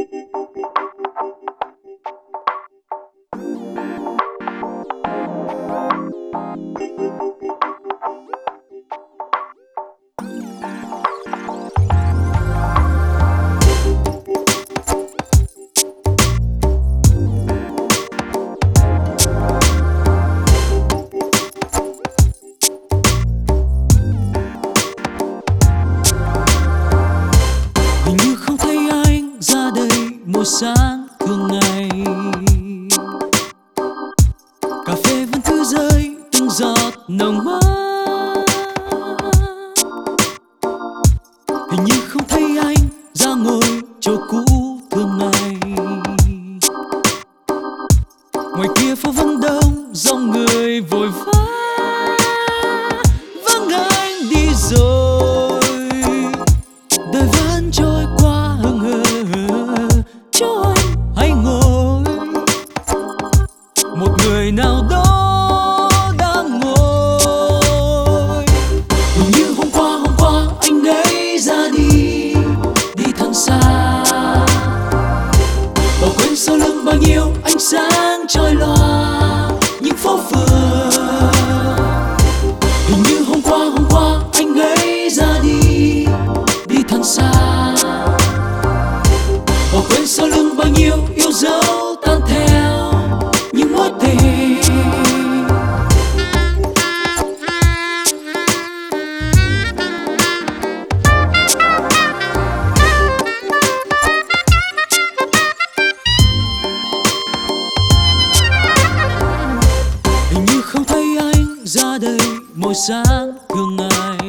Hình như không thấy anh ra đây mỗi sáng thường ngày. Cà phê vẫn cứ rơi từng giọt nồng mát. Hình như không thấy anh ra ngồi chỗ cũ thường ngày. Ngoài kia phố vẫn đông dòng người vội vã. Vắng anh đi rồi, đời vẫn trôi qua hững hờ. Cho anh hãy ngồi, một người nào đó đang ngồi. Hình như hôm qua anh ấy ra đi, đi thật xa. Bỏ quên sau lưng bao nhiêu ánh sáng chói lòa những phố phường. Hình như hôm qua anh ấy ra đi, đi thật xa. Bỏ quên sau lưng bao nhiêu yêu dấu tan theo những mối tình. Hình như không thấy anh ra đây mỗi sáng thường ngày.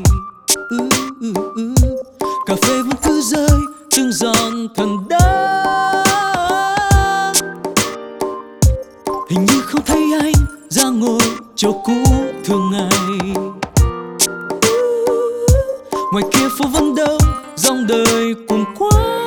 Cà phê vẫn cứ rơi từng giọt thần đá. Hình như không thấy anh ra ngồi chỗ cũ thường ngày. Ngoài kia phố vẫn đông dòng đời cùng qua.